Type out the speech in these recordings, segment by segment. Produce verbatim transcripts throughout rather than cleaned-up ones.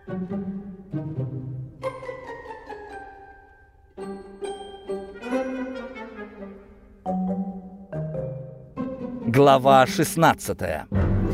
Глава шестнадцатая.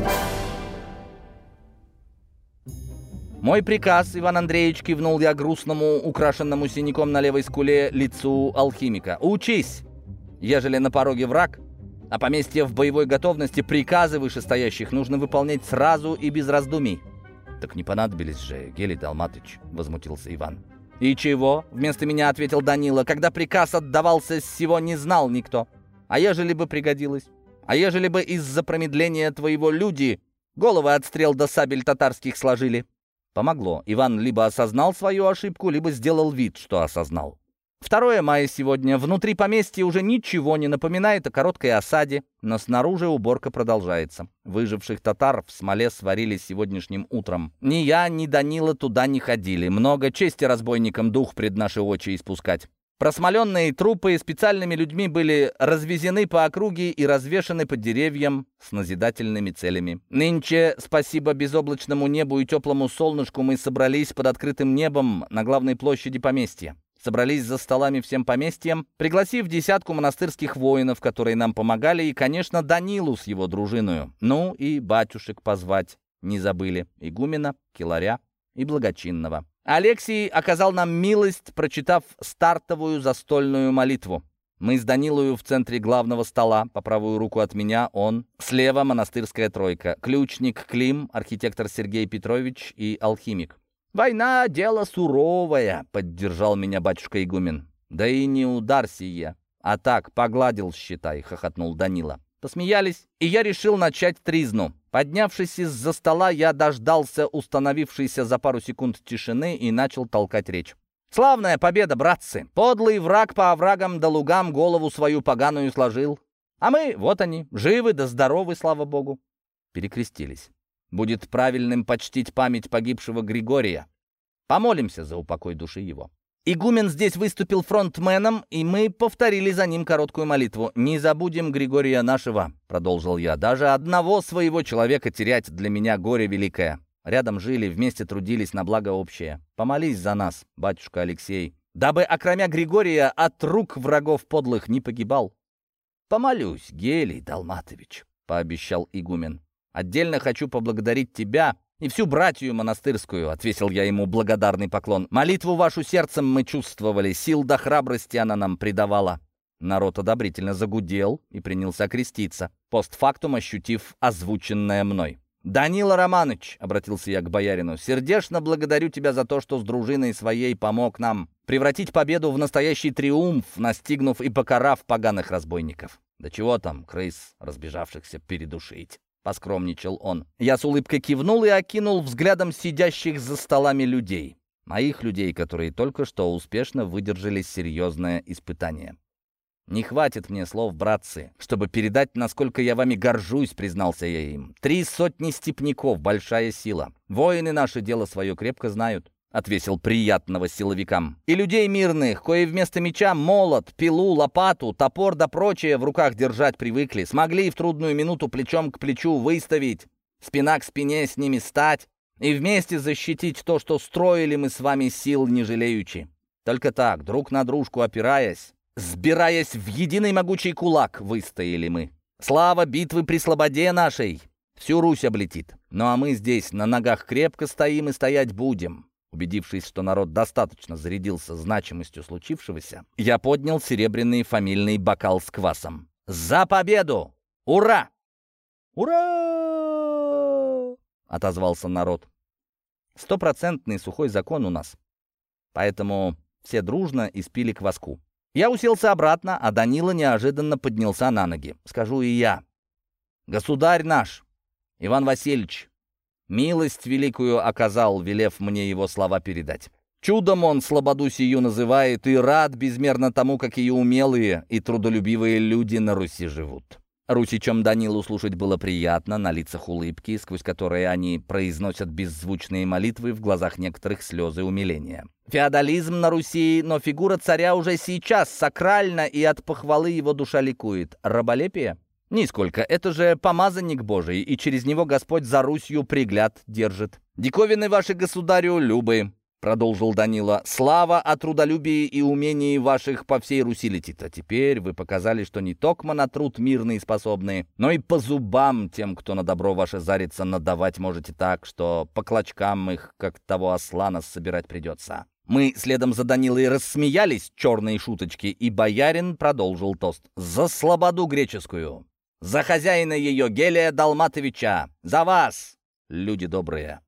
«Мой приказ, Иван Андреевич», — кивнул я грустному, украшенному синяком на левой скуле лицу алхимика. «Учись! Ежели на пороге враг, а поместье в боевой готовности, приказы вышестоящих нужно выполнять сразу и без раздумий». «Так не понадобились же, Гелий Далматыч», — возмутился Иван. «И чего?» — вместо меня ответил Данила. «Когда приказ отдавался, сего не знал никто. А ежели бы пригодилось? А ежели бы из-за промедления твоего люди головы от стрел до сабель татарских сложили?» Помогло. Иван либо осознал свою ошибку, либо сделал вид, что осознал. Второе мая сегодня. Внутри поместья уже ничего не напоминает о короткой осаде, но снаружи уборка продолжается. Выживших татар в смоле сварили сегодняшним утром. Ни я, ни Данила туда не ходили. Много чести разбойникам дух пред наши очи испускать. Просмоленные трупы специальными людьми были развезены по округе и развешаны под деревьям с назидательными целями. Нынче, спасибо безоблачному небу и теплому солнышку, мы собрались под открытым небом на главной площади поместья. Собрались за столами всем поместьем, пригласив десятку монастырских воинов, которые нам помогали, и, конечно, Данилу с его дружиною. Ну и батюшек позвать не забыли. Игумена, Киларя и Благочинного. Алексий оказал нам милость, прочитав стартовую застольную молитву. Мы с Данилою в центре главного стола, по правую руку от меня он, слева монастырская тройка, ключник Клим, архитектор Сергей Петрович и алхимик. «Война — дело суровое», — поддержал меня батюшка игумен. «Да и не удар сие, а так, погладил, считай», — хохотнул Данила. Посмеялись, и я решил начать тризну. Поднявшись из-за стола, я дождался установившейся за пару секунд тишины и начал толкать речь. «Славная победа, братцы! Подлый враг по оврагам да лугам голову свою поганую сложил. А мы, вот они, живы да здоровы, слава богу!» Перекрестились. Будет правильным почтить память погибшего Григория. Помолимся за упокой души его. Игумен здесь выступил фронтменом, и мы повторили за ним короткую молитву. «Не забудем Григория нашего», — продолжил я. «Даже одного своего человека терять для меня горе великое. Рядом жили, вместе трудились на благо общее. Помолись за нас, батюшка Алексей, дабы, окромя Григория, от рук врагов подлых не погибал». «Помолюсь, Гелий Далматович», — пообещал игумен. «Отдельно хочу поблагодарить тебя и всю братью монастырскую», — отвесил я ему благодарный поклон. «Молитву вашу сердцем мы чувствовали, сил до храбрости она нам придавала». Народ одобрительно загудел и принялся креститься, постфактум ощутив озвученное мной. «Данила Романыч», — обратился я к боярину, — «сердечно благодарю тебя за то, что с дружиной своей помог нам превратить победу в настоящий триумф, настигнув и покарав поганых разбойников. Да чего там, крыс, разбежавшихся, передушить?» — поскромничал он. Я с улыбкой кивнул и окинул взглядом сидящих за столами людей. Моих людей, которые только что успешно выдержали серьезное испытание. «Не хватит мне слов, братцы, чтобы передать, насколько я вами горжусь», — признался я им. «Три сотни степняков — большая сила. Воины наше дело свое крепко знают», — отвесил приятного силовикам. «И людей мирных, кои вместо меча молот, пилу, лопату, топор да прочее в руках держать привыкли, смогли в трудную минуту плечом к плечу выставить, спина к спине с ними стать и вместе защитить то, что строили мы с вами сил не жалеючи. Только так, друг на дружку опираясь, сбираясь в единый могучий кулак, выстояли мы. Слава битвы при слободе нашей всю Русь облетит. Ну а мы здесь на ногах крепко стоим и стоять будем». Убедившись, что народ достаточно зарядился значимостью случившегося, я поднял серебряный фамильный бокал с квасом. «За победу! Ура!» «Ура!» — отозвался народ. Стопроцентный сухой закон у нас. Поэтому все дружно испили кваску. Я уселся обратно, а Данила неожиданно поднялся на ноги. Скажу и я. «Государь наш, Иван Васильевич, милость великую оказал, велев мне его слова передать. Чудом он слободу сию называет и рад безмерно тому, какие умелые и трудолюбивые люди на Руси живут». Русичам Данилу слушать было приятно, на лицах улыбки, сквозь которые они произносят беззвучные молитвы, в глазах некоторых слезы умиления. Феодализм на Руси, но фигура царя уже сейчас сакральна, и от похвалы его душа ликует. Раболепие? Нисколько. Это же помазанник Божий, и через него Господь за Русью пригляд держит. «Диковины ваши, государю, любы», — продолжил Данила. «Слава о трудолюбии и умении ваших по всей Руси летит. А теперь вы показали, что не токмо на труд мирные способны, но и по зубам тем, кто на добро ваше зарится, надавать можете так, что по клочкам их, как того осла, нас собирать придется». Мы следом за Данилой рассмеялись, черные шуточки, и боярин продолжил тост. «За слободу греческую! За хозяина ее, Гелия Далматовича! За вас, люди добрые!»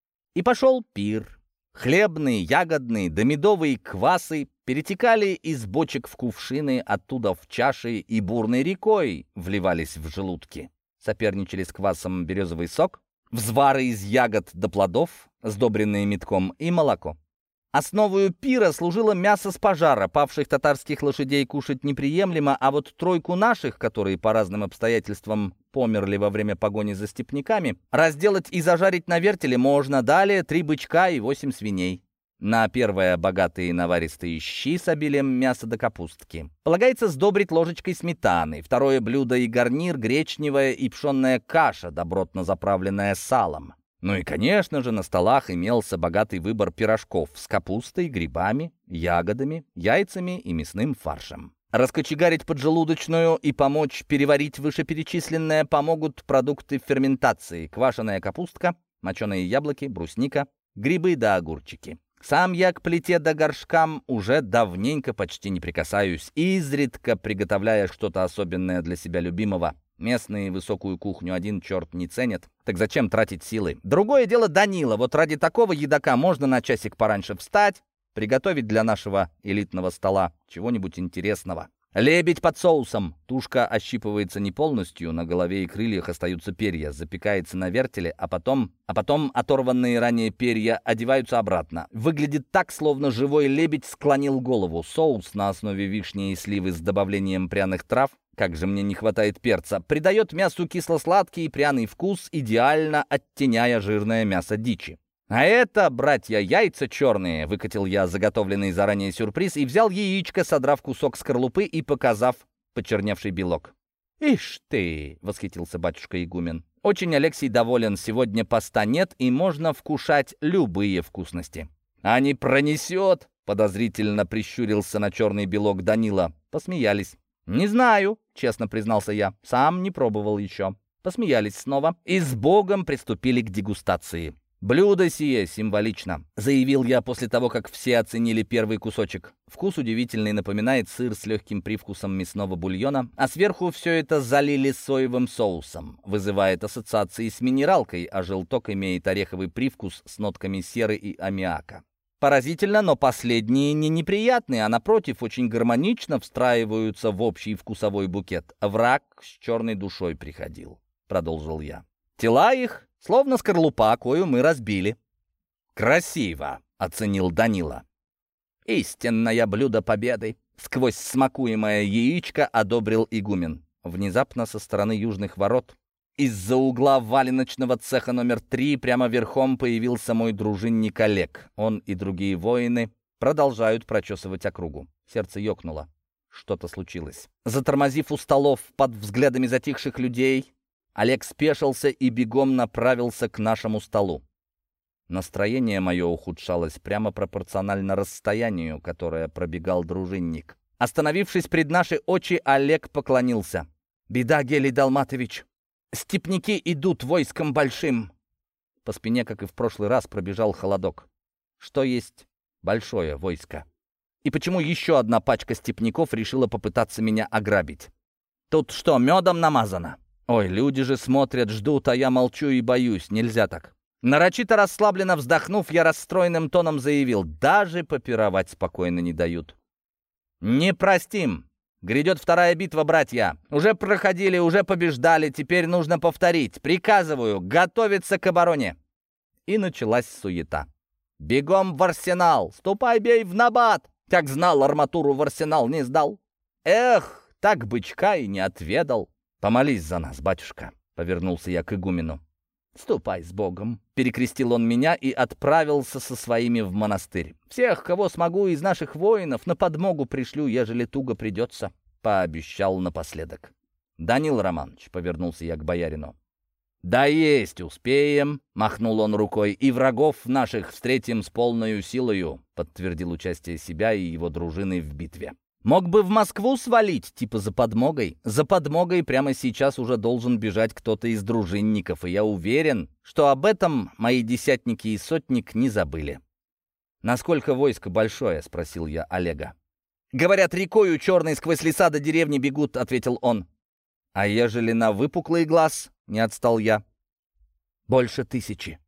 И пошел пир. Хлебные, ягодные да медовые квасы перетекали из бочек в кувшины, оттуда в чаши и бурной рекой вливались в желудки. Соперничали с квасом березовый сок, взвары из ягод до плодов, сдобренные медком, и молоко. Основою пира служило мясо с пожара. Павших татарских лошадей кушать неприемлемо, а вот тройку наших, которые по разным обстоятельствам померли во время погони за степняками, разделать и зажарить на вертеле можно. Далее три бычка и восемь свиней. На первое богатые наваристые щи с обилием мяса до капустки. Полагается сдобрить ложечкой сметаны. Второе блюдо и гарнир — гречневая и пшенная каша, добротно заправленная салом. Ну и, конечно же, на столах имелся богатый выбор пирожков с капустой, грибами, ягодами, яйцами и мясным фаршем. Раскочегарить поджелудочную и помочь переварить вышеперечисленное помогут продукты ферментации: квашеная капустка, моченые яблоки, брусника, грибы да огурчики. Сам я к плите да горшкам уже давненько почти не прикасаюсь, изредка приготовляя что-то особенное для себя любимого. Местные высокую кухню один черт не ценят, так зачем тратить силы? Другое дело Данила. Вот ради такого едока можно на часик пораньше встать, приготовить для нашего элитного стола чего-нибудь интересного. Лебедь под соусом. Тушка ощипывается не полностью, на голове и крыльях остаются перья, запекается на вертеле, а потом, а потом оторванные ранее перья одеваются обратно. Выглядит так, словно живой лебедь склонил голову. Соус на основе вишни и сливы с добавлением пряных трав, как же мне не хватает перца, придает мясу кисло-сладкий и пряный вкус, идеально оттеняя жирное мясо дичи. «А это, братья, яйца черные!» — выкатил я заготовленный заранее сюрприз и взял яичко, содрав кусок скорлупы и показав почерневший белок. «Ишь ты!» — восхитился батюшка игумен. «Очень Алексей доволен, сегодня поста нет, и можно вкушать любые вкусности». «А не пронесет?» — подозрительно прищурился на черный белок Данила. Посмеялись. «Не знаю», — честно признался я, — «сам не пробовал еще». Посмеялись снова и с Богом приступили к дегустации. «Блюдо сие символично», — заявил я после того, как все оценили первый кусочек. Вкус удивительный, напоминает сыр с легким привкусом мясного бульона, а сверху все это залили соевым соусом. Вызывает ассоциации с минералкой, а желток имеет ореховый привкус с нотками серы и аммиака. Поразительно, но последние не неприятные, а напротив, очень гармонично встраиваются в общий вкусовой букет. «Враг с черной душой приходил», — продолжил я. «Тела их словно скорлупа, кою мы разбили». «Красиво», — оценил Данила. «Истинное блюдо победы», — сквозь смакуемое яичко одобрил игумен. Внезапно со стороны южных ворот из-за угла валеночного цеха номер три прямо верхом появился мой дружинник Олег. Он и другие воины продолжают прочесывать округу. Сердце ёкнуло. Что-то случилось. Затормозив у столов под взглядами затихших людей, Олег спешился и бегом направился к нашему столу. Настроение мое ухудшалось прямо пропорционально расстоянию, которое пробегал дружинник. Остановившись пред наши очи, Олег поклонился. «Беда, Гелий Далматович! Степняки идут войском большим!» По спине, как и в прошлый раз, пробежал холодок. Что есть большое войско? И почему еще одна пачка степняков решила попытаться меня ограбить? Тут что, медом намазано? Ой, люди же смотрят, ждут, а я молчу и боюсь. Нельзя так. Нарочито расслабленно вздохнув, я расстроенным тоном заявил: даже попировать спокойно не дают. «Не простим! Грядет вторая битва, братья! Уже проходили, уже побеждали, теперь нужно повторить. Приказываю готовиться к обороне!» И началась суета. «Бегом в арсенал! Ступай, бей в набат! Как знал, арматуру в арсенал не сдал! Эх, так бычка и не отведал!» «Помолись за нас, батюшка!» — повернулся я к игумену. «Ступай с Богом!» — перекрестил он меня и отправился со своими в монастырь. «Всех, кого смогу из наших воинов, на подмогу пришлю, ежели туго придется», — пообещал напоследок. «Данил Романович», — повернулся я к боярину, «Да есть, успеем», — махнул он рукой, «и врагов наших встретим с полною силою», — подтвердил участие себя и его дружины в битве. «Мог бы в Москву свалить, типа за подмогой. За подмогой прямо сейчас уже должен бежать кто-то из дружинников, и я уверен, что об этом мои десятники и сотник не забыли». «Насколько войско большое?» — спросил я Олега. «Говорят, рекою черной сквозь леса до деревни бегут», — ответил он. «А ежели на выпуклый глаз?» — не отстал я. «Больше тысячи».